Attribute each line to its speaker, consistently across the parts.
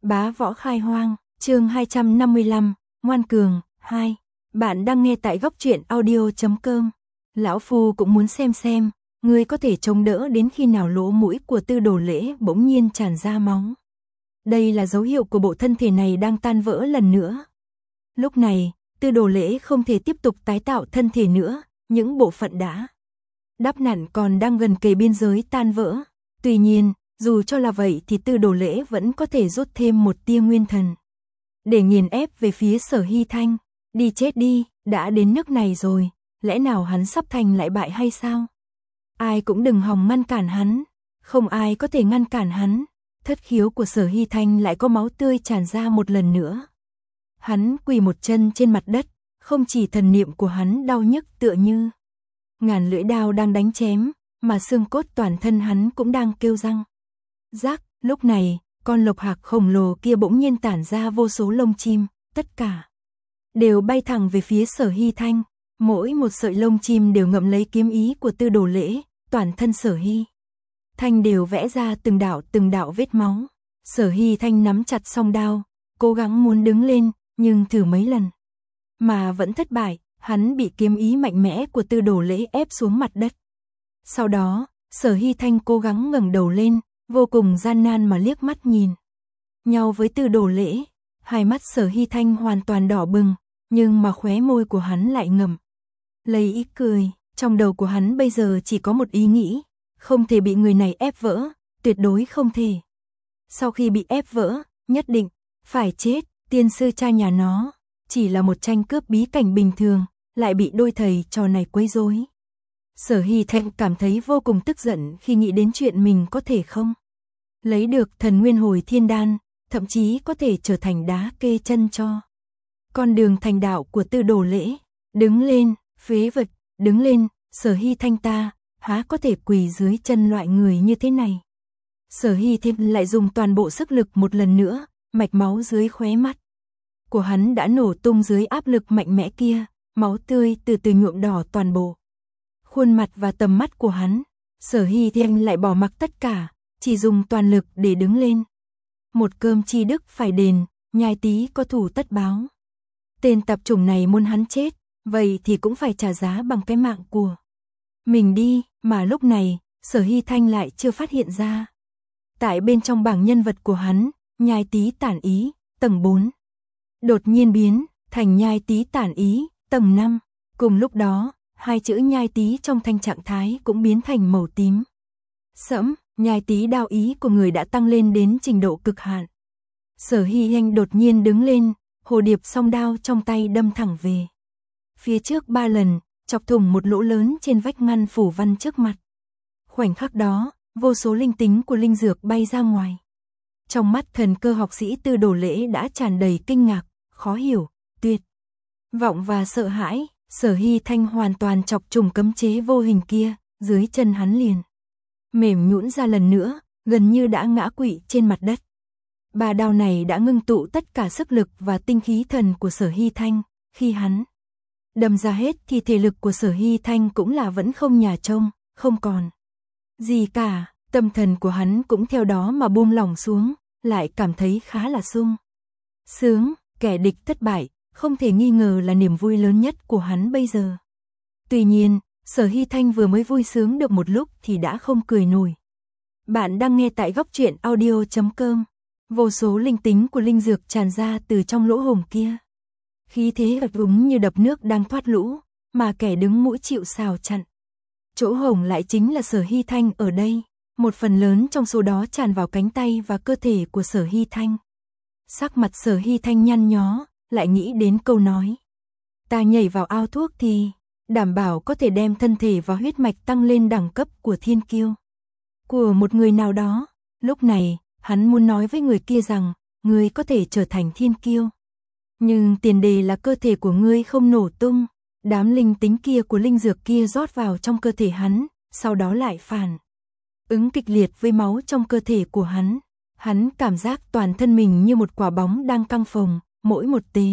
Speaker 1: Bá Võ Khai Hoang, chương 255, Ngoan Cường, 2. Bạn đang nghe tại góc truyện audio.com. Lão Phu cũng muốn xem, ngươi có thể chống đỡ đến khi nào lỗ mũi của Tư Đồ Lễ bỗng nhiên tràn ra máu. Đây là dấu hiệu của bộ thân thể này đang tan vỡ lần nữa. Lúc này, Tư Đồ Lễ không thể tiếp tục tái tạo thân thể nữa, những bộ phận đã đắp nặn còn đang gần kề biên giới tan vỡ. Tuy nhiên, dù cho là vậy thì Tư Đồ Lễ vẫn có thể rút thêm một tia nguyên thần để nghiền ép về phía Sở Hy Thanh. Đi chết đi, đã đến nước này rồi, lẽ nào hắn sắp thành lại bại hay sao? Ai cũng đừng hòng ngăn cản hắn, không ai có thể ngăn cản hắn. Thất khiếu của Sở Hy Thanh lại có máu tươi tràn ra một lần nữa. Hắn quỳ một chân trên mặt đất, không chỉ thần niệm của hắn đau nhức tựa như ngàn lưỡi đao đang đánh chém, mà xương cốt toàn thân hắn cũng đang kêu răng rác. Lúc này, con lộc hạc khổng lồ kia bỗng nhiên tản ra vô số lông chim, tất cả đều bay thẳng về phía Sở Hy Thanh. Mỗi một sợi lông chim đều ngậm lấy kiếm ý của Tư Đồ Lễ, toàn thân Sở Hy Thanh đều vẽ ra từng đạo vết máu. Sở Hy Thanh nắm chặt song đao, cố gắng muốn đứng lên, nhưng thử mấy lần mà vẫn thất bại. Hắn bị kiếm ý mạnh mẽ của Tư Đồ Lễ ép xuống mặt đất. Sau đó, Sở Hy Thanh cố gắng ngẩng đầu lên, vô cùng gian nan mà liếc mắt nhìn nhau với Tư Đồ Lễ. Hai mắt Sở Hy Thanh hoàn toàn đỏ bừng, nhưng mà khóe môi của hắn lại ngậm lấy ý cười. Trong đầu của hắn bây giờ chỉ có một ý nghĩ, không thể bị người này ép vỡ, tuyệt đối không thể. Sau khi bị ép vỡ, nhất định phải chết. Tiên sư cha nhà nó chỉ là một tranh cướp bí cảnh bình thường, lại bị đôi thầy trò này quấy rối. Sở Hy Thanh cảm thấy vô cùng tức giận khi nghĩ đến chuyện mình có thể không lấy được Thần Nguyên Hồi Thiên Đan, thậm chí có thể trở thành đá kê chân cho con đường thành đạo của Tư Đồ Lễ. Đứng lên, phế vật, đứng lên. Sở Hy Thanh ta há có thể quỳ dưới chân loại người như thế này. Sở Hy Thanh lại dùng toàn bộ sức lực một lần nữa, mạch máu dưới khóe mắt của hắn đã nổ tung dưới áp lực mạnh mẽ kia, máu tươi từ từ nhuộm đỏ toàn bộ khuôn mặt và tầm mắt của hắn. Sở Hy Thanh lại bỏ mặc tất cả, chỉ dùng toàn lực để đứng lên. Một cơm chi đức phải đền, nhai tí có thù tất báo. Tên tạp chủng này muốn hắn chết, vậy thì cũng phải trả giá bằng cái mạng của mình đi. Mà lúc này, Sở Hy Thanh lại chưa phát hiện ra. Tại bên trong bảng nhân vật của hắn, nhai tí tản ý, tầng 4. Đột nhiên biến thành nhai tí tản ý, tầng 5. Cùng lúc đó, hai chữ nhai tí trong thanh trạng thái cũng biến thành màu tím sẫm. Nhai tí đao ý của người đã tăng lên đến trình độ cực hạn. Sở Hy Thanh đột nhiên đứng lên, hồ điệp song đao trong tay đâm thẳng về phía trước 3 lần, chọc thủng một lỗ lớn trên vách ngăn phủ văn trước mặt. Khoảnh khắc đó, vô số linh tính của linh dược bay ra ngoài. Trong mắt thần cơ học sĩ Tư Đồ Lễ đã tràn đầy kinh ngạc, khó hiểu, tuyệt vọng và sợ hãi. Sở Hy Thanh hoàn toàn chọc trùng cấm chế vô hình kia, dưới chân hắn liền mềm nhũn ra lần nữa, gần như đã ngã quỵ trên mặt đất. Ba đao này đã ngưng tụ tất cả sức lực và tinh khí thần của Sở Hy Thanh. Khi hắn đâm ra hết thì thể lực của Sở Hy Thanh cũng là vẫn không nhà trông, không còn gì cả. Tâm thần của hắn cũng theo đó mà buông lỏng xuống, lại cảm thấy khá là sung sướng. Kẻ địch thất bại, không thể nghi ngờ là niềm vui lớn nhất của hắn bây giờ. Tuy nhiên, Sở Hy Thanh vừa mới vui sướng được một lúc thì đã không cười nổi. Bạn đang nghe tại góc truyện audio.com. Vô số linh tính của linh dược tràn ra từ trong lỗ hổng kia. Khí thế gật úng như đập nước đang thoát lũ, mà kẻ đứng mũi chịu sào chặn chỗ hổng lại chính là Sở Hy Thanh ở đây. Một phần lớn trong số đó tràn vào cánh tay và cơ thể của Sở Hy Thanh. Sắc mặt Sở Hy Thanh nhăn nhó, lại nghĩ đến câu nói: ta nhảy vào ao thuốc thì đảm bảo có thể đem thân thể và huyết mạch tăng lên đẳng cấp của thiên kiêu của một người nào đó. Lúc này, hắn muốn nói với người kia rằng, ngươi có thể trở thành thiên kiêu, nhưng tiền đề là cơ thể của ngươi không nổ tung. Đám linh tính kia của linh dược kia rót vào trong cơ thể hắn, sau đó lại phản ứng kịch liệt với máu trong cơ thể của hắn. Hắn cảm giác toàn thân mình như một quả bóng đang căng phồng, mỗi một tế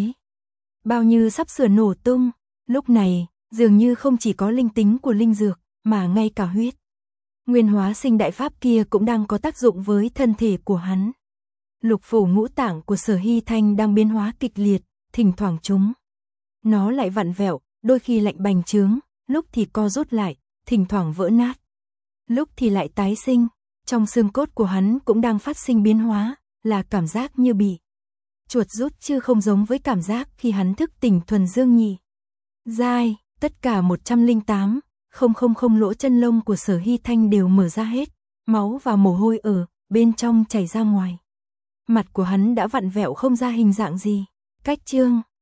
Speaker 1: bao như sắp sửa nổ tung. Lúc này, dường như không chỉ có linh tính của linh dược, mà ngay cả huyết nguyên hóa sinh đại pháp kia cũng đang có tác dụng với thân thể của hắn. Lục phủ ngũ tạng của Sở Hy Thanh đang biến hóa kịch liệt, thỉnh thoảng nó lại vặn vẹo, đôi khi lạnh bành trướng, lúc thì co rút lại, thỉnh thoảng vỡ nát, lúc thì lại tái sinh. Trong xương cốt của hắn cũng đang phát sinh biến hóa, là cảm giác như bị chuột rút chứ không giống với cảm giác khi hắn thức tỉnh thuần dương nhị giai. Tất cả 108,000 lỗ chân lông của Sở Hy Thanh đều mở ra hết, máu và mồ hôi ở bên trong chảy ra ngoài. Mặt của hắn đã vặn vẹo không ra hình dạng gì. Cách chương